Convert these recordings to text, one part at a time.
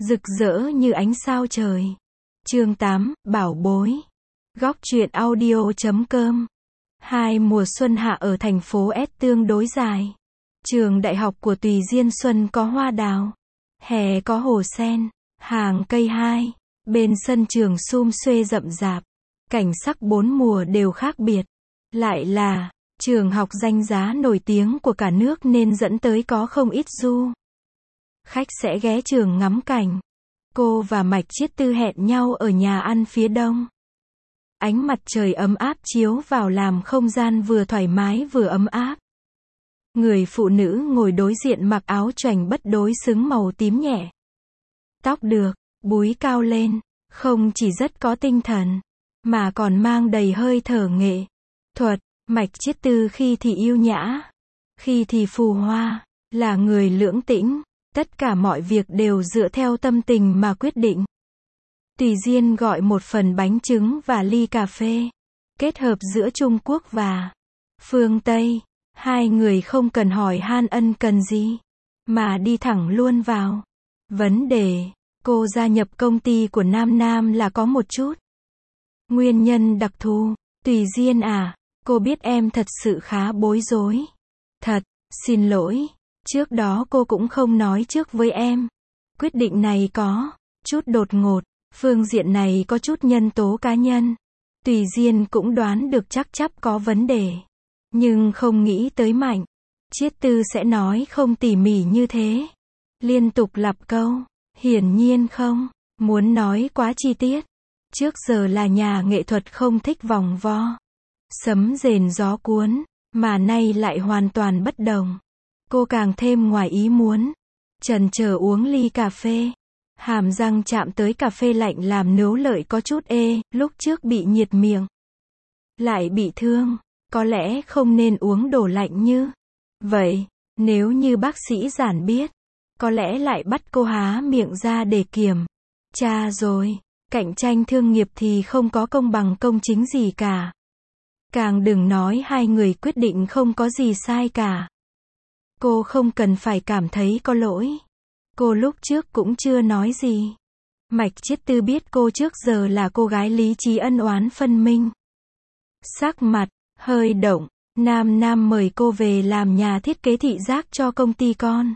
rực rỡ như ánh sao trời. Chương 8, Bảo bối. Góc truyện audio.com. 2 mùa xuân hạ ở thành phố S tương đối dài. Trường đại học của Tùy Diên xuân có hoa đào, hè có hồ sen, hàng cây hai, bên sân trường sum xuê rậm rạp, cảnh sắc bốn mùa đều khác biệt. Lại là trường học danh giá nổi tiếng của cả nước nên dẫn tới có không ít du khách sẽ ghé trường ngắm cảnh. Cô và Mạch Chiết Tư hẹn nhau ở nhà ăn phía đông. Ánh mặt trời ấm áp chiếu vào làm không gian vừa thoải mái vừa ấm áp. Người phụ nữ ngồi đối diện mặc áo choàng bất đối xứng màu tím nhẹ. Tóc được búi cao lên, không chỉ rất có tinh thần, mà còn mang đầy hơi thở nghệ thuật. Mạch Chiết Tư khi thì yêu nhã, khi thì phù hoa, là người lưỡng tĩnh, tất cả mọi việc đều dựa theo tâm tình mà quyết định. Tùy Diên gọi một phần bánh trứng và ly cà phê, kết hợp giữa Trung Quốc và phương Tây. Hai người không cần hỏi han ân cần gì, mà đi thẳng luôn vào vấn đề. Cô gia nhập công ty của Nam Nam là có một chút nguyên nhân đặc thù. Tùy Diên à, cô biết em thật sự khá bối rối. Thật, xin lỗi, trước đó cô cũng không nói trước với em. Quyết định này có chút đột ngột, phương diện này có chút nhân tố cá nhân. Tùy Diên cũng đoán được chắc có vấn đề, nhưng không nghĩ tới Mạnh Chiết Tư sẽ nói không tỉ mỉ như thế. Liên tục lặp câu, hiển nhiên không muốn nói quá chi tiết. Trước giờ là nhà nghệ thuật không thích vòng vo, sấm rền gió cuốn, mà nay lại hoàn toàn bất đồng. Cô càng thêm ngoài ý muốn, chần chờ uống ly cà phê. Hàm răng chạm tới cà phê lạnh làm nướu lợi có chút ê, lúc trước bị nhiệt miệng, lại bị thương, có lẽ không nên uống đồ lạnh như vậy. Nếu như bác sĩ giản biết, có lẽ lại bắt cô há miệng ra để kiểm tra rồi. Cạnh tranh thương nghiệp thì không có công bằng công chính gì cả. Càng đừng nói hai người quyết định không có gì sai cả. Cô không cần phải cảm thấy có lỗi. Cô lúc trước cũng chưa nói gì. Mạch Chiết Tư biết cô trước giờ là cô gái lý trí ân oán phân minh. Sắc mặt hơi động. Nam Nam mời cô về làm nhà thiết kế thị giác cho công ty con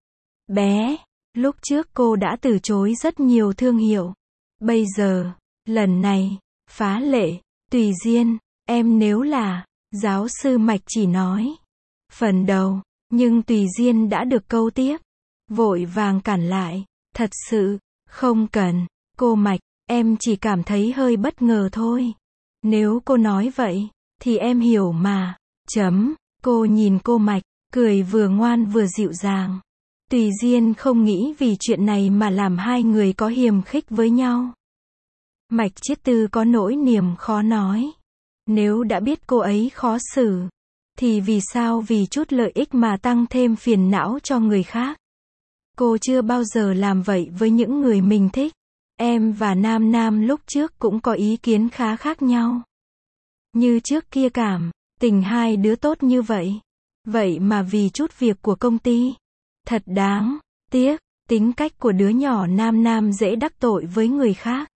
bé. Lúc trước cô đã từ chối rất nhiều thương hiệu. Bây giờ, lần này, phá lệ. Tùy Diên, em nếu là giáo sư Mạch chỉ nói phần đầu, nhưng Tùy Diên đã được câu tiếp, vội vàng cản lại. Thật sự, không cần. Cô Mạch, em chỉ cảm thấy hơi bất ngờ thôi. Nếu cô nói vậy, thì em hiểu mà. Cô nhìn cô Mạch, cười vừa ngoan vừa dịu dàng. Tùy Diên không nghĩ vì chuyện này mà làm hai người có hiềm khích với nhau. Mạch Chiết Tư có nỗi niềm khó nói. Nếu đã biết cô ấy khó xử, thì vì sao vì chút lợi ích mà tăng thêm phiền não cho người khác. Cô chưa bao giờ làm vậy với những người mình thích. Em và Nam Nam lúc trước cũng có ý kiến khá khác nhau. Như trước kia cảm tình hai đứa tốt như vậy. Vậy mà vì chút việc của công ty. Thật đáng tiếc, tính cách của đứa nhỏ Nam Nam dễ đắc tội với người khác.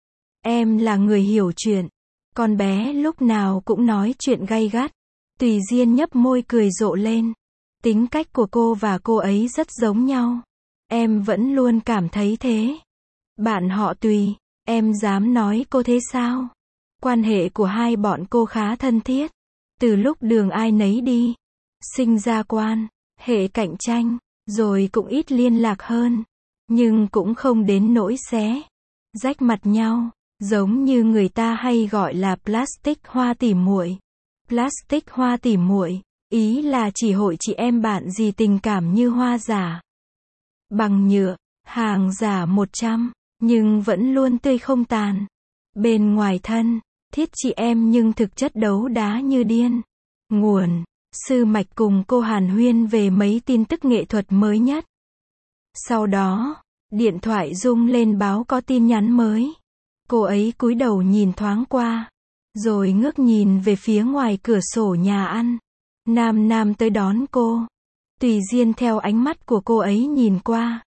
Em là người hiểu chuyện. Con bé lúc nào cũng nói chuyện gay gắt. Tùy Diên nhấp môi cười rộ lên. Tính cách của cô và cô ấy rất giống nhau. Em vẫn luôn cảm thấy thế. Bạn họ Tùy, em dám nói cô thế sao? Quan hệ của hai bọn cô khá thân thiết. Từ lúc đường ai nấy đi, sinh ra quan hệ cạnh tranh, rồi cũng ít liên lạc hơn. Nhưng cũng không đến nỗi xé rách mặt nhau, giống như người ta hay gọi là plastic hoa tỉ muội. Plastic hoa tỉ muội, ý là chỉ hội chị em bạn gì tình cảm như hoa giả bằng nhựa, hàng giả 100, nhưng vẫn luôn tươi không tàn. Bên ngoài thân thiết chị em nhưng thực chất đấu đá như điên. Nguồn: Sư Mạch cùng cô hàn huyên về mấy tin tức nghệ thuật mới nhất. Sau đó, điện thoại rung lên báo có tin nhắn mới. Cô ấy cúi đầu nhìn thoáng qua, rồi ngước nhìn về phía ngoài cửa sổ nhà ăn. Nam Nam tới đón cô. Tùy Diên theo ánh mắt của cô ấy nhìn qua,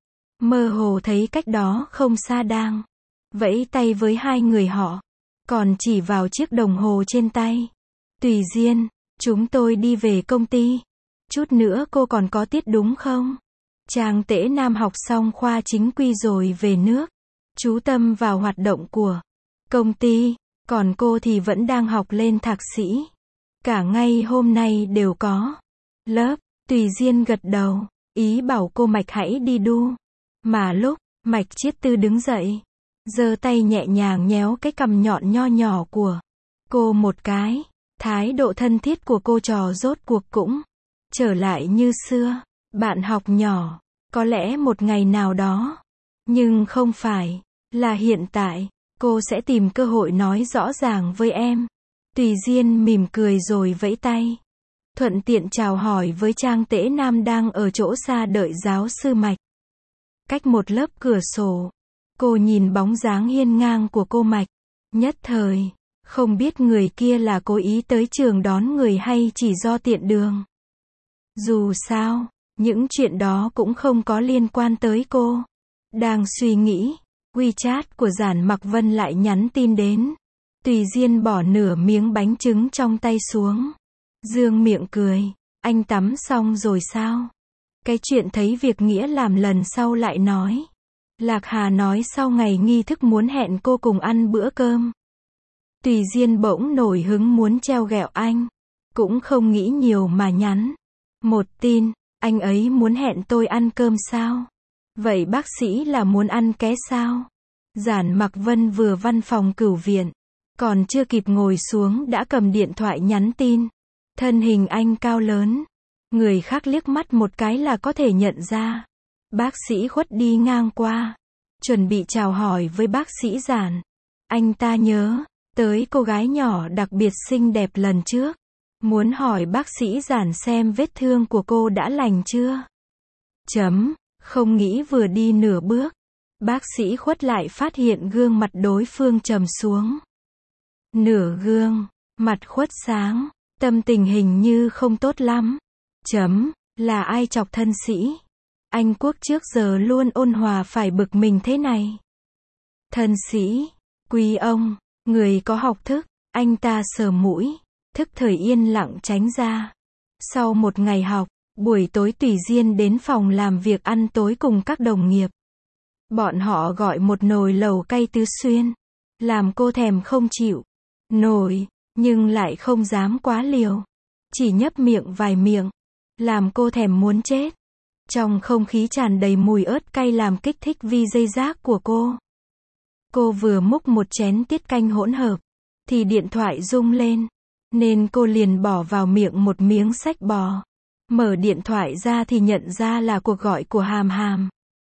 mơ hồ thấy cách đó không xa đang vẫy tay với hai người họ, còn chỉ vào chiếc đồng hồ trên tay. Tùy Diên, chúng tôi đi về công ty. Chút nữa cô còn có tiết đúng không? Trang Tễ Nam học xong khoa chính quy rồi về nước, chú tâm vào hoạt động của công ty, còn cô thì vẫn đang học lên thạc sĩ. Cả ngày hôm nay đều có lớp. Tùy Diên gật đầu, ý bảo cô Mạch hãy đi đu. Mà lúc Mạch Chiết Tư đứng dậy, giơ tay nhẹ nhàng nhéo cái cằm nhọn nho nhỏ của cô một cái. Thái độ thân thiết của cô trò rốt cuộc cũng trở lại như xưa. Bạn học nhỏ, có lẽ một ngày nào đó, nhưng không phải là hiện tại, cô sẽ tìm cơ hội nói rõ ràng với em. Tùy Diên mỉm cười rồi vẫy tay, thuận tiện chào hỏi với Trang Tễ Nam đang ở chỗ xa đợi giáo sư Mạch. Cách một lớp cửa sổ, cô nhìn bóng dáng hiên ngang của cô Mạch, nhất thời không biết người kia là cố ý tới trường đón người hay chỉ do tiện đường. Dù sao, những chuyện đó cũng không có liên quan tới cô. Đang suy nghĩ, WeChat của Giản Mặc Vân lại nhắn tin đến. Tùy Diên bỏ nửa miếng bánh trứng trong tay xuống, dương miệng cười. Anh tắm xong rồi sao? Cái chuyện thấy việc nghĩa làm lần sau lại nói. Lạc Hà nói sau ngày nghi thức muốn hẹn cô cùng ăn bữa cơm. Tùy Diên bỗng nổi hứng muốn treo ghẹo anh. Cũng không nghĩ nhiều mà nhắn một tin, anh ấy muốn hẹn tôi ăn cơm sao? Vậy bác sĩ là muốn ăn ké sao? Giản Mặc Vân vừa văn phòng cửu viện, còn chưa kịp ngồi xuống đã cầm điện thoại nhắn tin. Thân hình anh cao lớn, người khác liếc mắt một cái là có thể nhận ra. Bác sĩ Khuất đi ngang qua, chuẩn bị chào hỏi với bác sĩ Giản. Anh ta nhớ tới cô gái nhỏ đặc biệt xinh đẹp lần trước, muốn hỏi bác sĩ Giản xem vết thương của cô đã lành chưa. Không nghĩ vừa đi nửa bước, bác sĩ Khuất lại phát hiện gương mặt đối phương trầm xuống. Nửa gương, mặt Khuất sáng, tâm tình hình như không tốt lắm. Là ai chọc thân sĩ? Anh Quốc trước giờ luôn ôn hòa phải bực mình thế này. Thân sĩ, quý ông, người có học thức, anh ta sờ mũi, thức thời yên lặng tránh ra. Sau một ngày học, buổi tối Tùy Diên đến phòng làm việc ăn tối cùng các đồng nghiệp. Bọn họ gọi một nồi lẩu cay tứ xuyên, làm cô thèm không chịu nổi, nhưng lại không dám quá liều. Chỉ nhấp miệng vài miệng, làm cô thèm muốn chết. Trong không khí tràn đầy mùi ớt cay làm kích thích vi dây giác của cô. Cô vừa múc một chén tiết canh hỗn hợp, thì điện thoại rung lên, nên cô liền bỏ vào miệng một miếng sách bò. Mở điện thoại ra thì nhận ra là cuộc gọi của Hàm Hàm.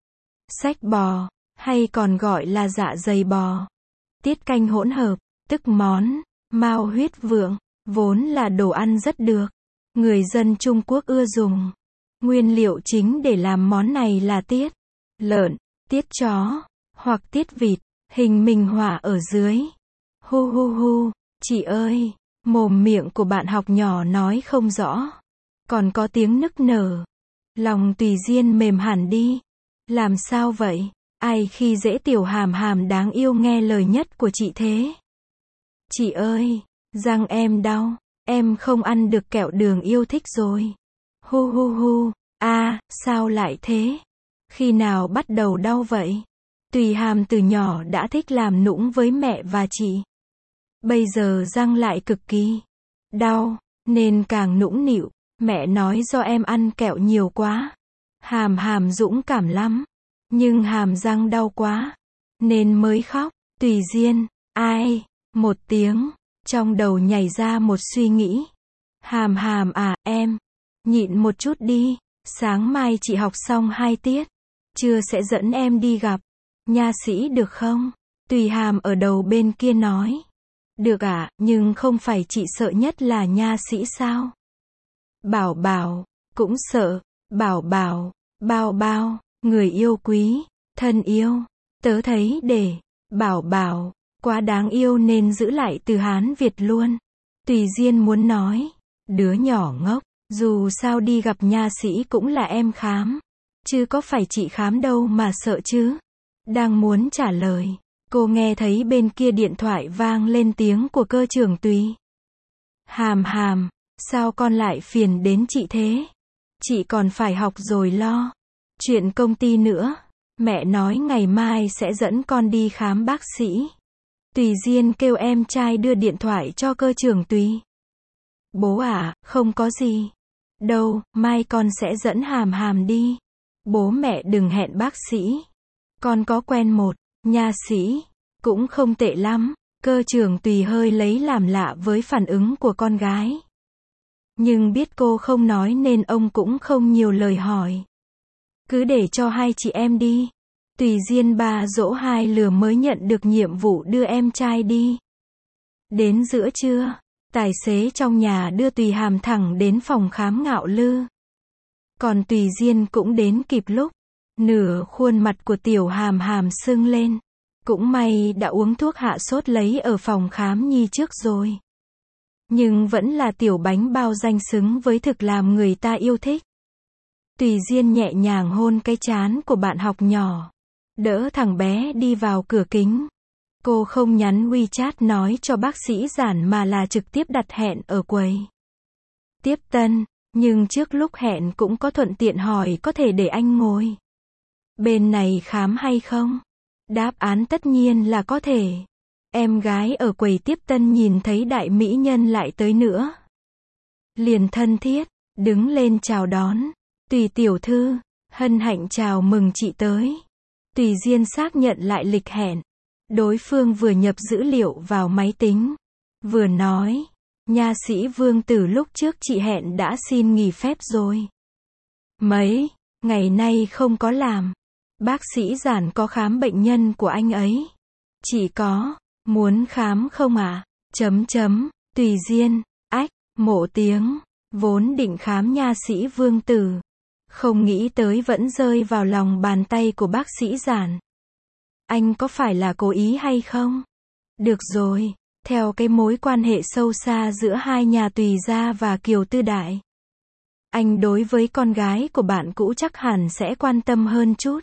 Sách bò, hay còn gọi là dạ dày bò. Tiết canh hỗn hợp, tức món mao huyết vượng, vốn là đồ ăn rất được người dân Trung Quốc ưa dùng. Nguyên liệu chính để làm món này là tiết lợn, tiết chó, hoặc tiết vịt, hình minh họa ở dưới. Hu hu hu, chị ơi, mồm miệng của bạn học nhỏ nói không rõ, còn có tiếng nức nở. Lòng Tùy Diên mềm hẳn đi. Làm sao vậy? Ai khi dễ tiểu Hàm Hàm đáng yêu nghe lời nhất của chị thế? Chị ơi, răng em đau, em không ăn được kẹo đường yêu thích rồi. Hu hu hu, sao lại thế? Khi nào bắt đầu đau vậy? Tùy Hàm từ nhỏ đã thích làm nũng với mẹ và chị. Bây giờ răng lại cực kỳ đau, nên càng nũng nịu. Mẹ nói do em ăn kẹo nhiều quá. Hàm Hàm dũng cảm lắm, nhưng hàm răng đau quá, nên mới khóc. Tùy Diên, ai? Một tiếng, trong đầu nhảy ra một suy nghĩ. Hàm Hàm à, em, nhịn một chút đi, sáng mai chị học xong 2 tiết, trưa sẽ dẫn em đi gặp nha sĩ được không? Tùy Hàm ở đầu bên kia nói. Được ạ, nhưng không phải chị sợ nhất là nha sĩ sao? Bảo Bảo, cũng sợ. Bảo Bảo, Bao Bao, người yêu quý, thân yêu, tớ thấy để Bảo Bảo quá đáng yêu nên giữ lại từ Hán Việt luôn. Tùy Diên muốn nói, đứa nhỏ ngốc, dù sao đi gặp nha sĩ cũng là em khám. Chứ có phải chị khám đâu mà sợ chứ. Đang muốn trả lời, cô nghe thấy bên kia điện thoại vang lên tiếng của cơ trưởng Tùy. Hàm Hàm, sao con lại phiền đến chị thế? Chị còn phải học rồi lo. Chuyện công ty nữa. Mẹ nói ngày mai sẽ dẫn con đi khám bác sĩ. Tùy Diên kêu em trai đưa điện thoại cho cơ trưởng Tùy. Bố à, không có gì. Đâu, mai con sẽ dẫn Hàm Hàm đi. Bố mẹ đừng hẹn bác sĩ. Con có quen một nha sĩ, cũng không tệ lắm. Cơ trưởng Tùy hơi lấy làm lạ với phản ứng của con gái. Nhưng biết cô không nói nên ông cũng không nhiều lời hỏi. Cứ để cho hai chị em đi. Tùy Diên bà dỗ hai lừa mới nhận được nhiệm vụ đưa em trai đi. Đến giữa trưa, tài xế trong nhà đưa Tùy Hàm thẳng đến phòng khám Ngạo Lư. Còn Tùy Diên cũng đến kịp lúc. Nửa khuôn mặt của tiểu Hàm Hàm sưng lên. Cũng may đã uống thuốc hạ sốt lấy ở phòng khám nhi trước rồi. Nhưng vẫn là tiểu bánh bao danh xứng với thực làm người ta yêu thích. Tùy Diên nhẹ nhàng hôn cái trán của bạn học nhỏ. Đỡ thằng bé đi vào cửa kính. Cô không nhắn WeChat nói cho bác sĩ Giản mà là trực tiếp đặt hẹn ở quầy tiếp tân. Nhưng trước lúc hẹn cũng có thuận tiện hỏi có thể để anh ngồi bên này khám hay không? Đáp án tất nhiên là có thể. Em gái ở quầy tiếp tân nhìn thấy đại mỹ nhân lại tới nữa. Liền thân thiết, đứng lên chào đón. Tùy tiểu thư, hân hạnh chào mừng chị tới. Tùy Diên xác nhận lại lịch hẹn. Đối phương vừa nhập dữ liệu vào máy tính. Vừa nói, nha sĩ Vương từ lúc trước chị hẹn đã xin nghỉ phép rồi. Mấy ngày nay không có làm. Bác sĩ Giản có khám bệnh nhân của anh ấy. Chị có muốn khám không ạ? Tùy Diên, mộ tiếng, vốn định khám nha sĩ Vương Tử. Không nghĩ tới vẫn rơi vào lòng bàn tay của bác sĩ Giản. Anh có phải là cố ý hay không? Được rồi, theo cái mối quan hệ sâu xa giữa hai nhà Tùy gia và Kiều Tư Đại. Anh đối với con gái của bạn cũ chắc hẳn sẽ quan tâm hơn chút.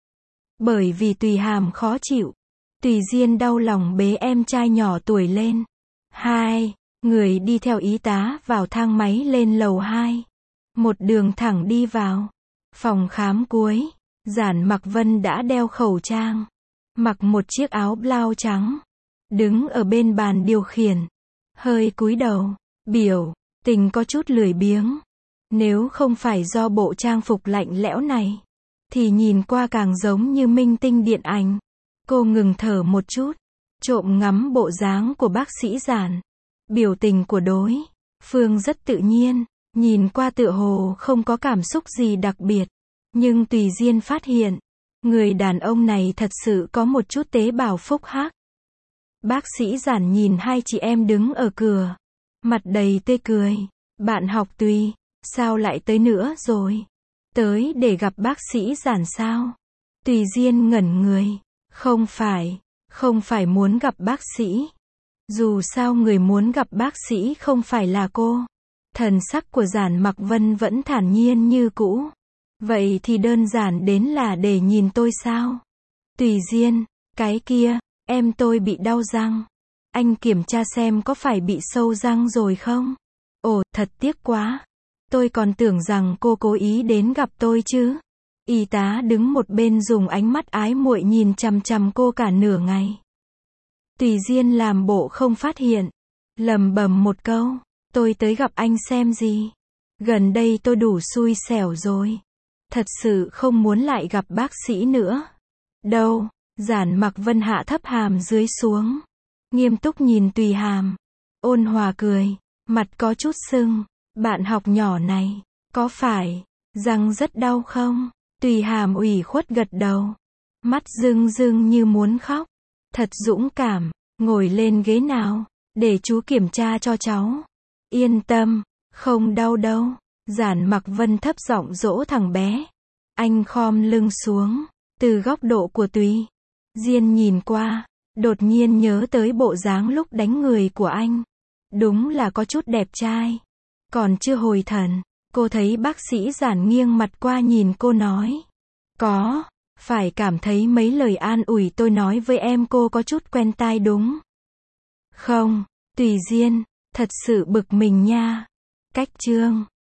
Bởi vì Tùy Hàm khó chịu. Tùy Diên đau lòng bế em trai nhỏ tuổi lên. Hai người đi theo y tá vào thang máy lên lầu 2. Một đường thẳng đi vào phòng khám cuối. Giản Mặc Vân đã đeo khẩu trang, mặc một chiếc áo blau trắng, đứng ở bên bàn điều khiển, hơi cúi đầu, biểu tình có chút lười biếng. Nếu không phải do bộ trang phục lạnh lẽo này, thì nhìn qua càng giống như minh tinh điện ảnh. Cô ngừng thở một chút, trộm ngắm bộ dáng của bác sĩ Giản. Biểu tình của đối phương rất tự nhiên, nhìn qua tựa hồ không có cảm xúc gì đặc biệt. Nhưng Tùy Diên phát hiện, người đàn ông này thật sự có một chút tế bào phúc hắc. Bác sĩ Giản nhìn hai chị em đứng ở cửa, mặt đầy tươi cười. Bạn học Tùy, sao lại tới nữa rồi? Tới để gặp bác sĩ Giản sao? Tùy Diên ngẩn người. Không phải muốn gặp bác sĩ. Dù sao người muốn gặp bác sĩ không phải là cô. Thần sắc của Giản Mặc Vân vẫn thản nhiên như cũ. Vậy thì đơn giản đến là để nhìn tôi sao? Tùy Diên, cái kia, em tôi bị đau răng. Anh kiểm tra xem có phải bị sâu răng rồi không? Ồ, thật tiếc quá. Tôi còn tưởng rằng cô cố ý đến gặp tôi chứ. Y tá đứng một bên dùng ánh mắt ái muội nhìn chằm chằm cô cả nửa ngày. Tùy Diên làm bộ không phát hiện, lẩm bẩm một câu, tôi tới gặp anh xem gì. Gần đây tôi đủ xui xẻo rồi. Thật sự không muốn lại gặp bác sĩ nữa. Đâu, Giản Mặc Vân hạ thấp hàm dưới xuống. Nghiêm túc nhìn Tùy Hàm. Ôn hòa cười, mặt có chút sưng. Bạn học nhỏ này, có phải răng rất đau không? Tùy Hàm ủy khuất gật đầu. Mắt rưng rưng như muốn khóc. Thật dũng cảm, ngồi lên ghế nào, để chú kiểm tra cho cháu. Yên tâm, không đau đâu. Giản Mặc Vân thấp giọng dỗ thằng bé. Anh khom lưng xuống, từ góc độ của Tùy Diên nhìn qua, đột nhiên nhớ tới bộ dáng lúc đánh người của anh. Đúng là có chút đẹp trai. Còn chưa hồi thần, cô thấy bác sĩ Giản nghiêng mặt qua nhìn cô nói. Có, phải cảm thấy mấy lời an ủi tôi nói với em cô có chút quen tai đúng không? Tùy duyên, thật sự bực mình nha. Cách chương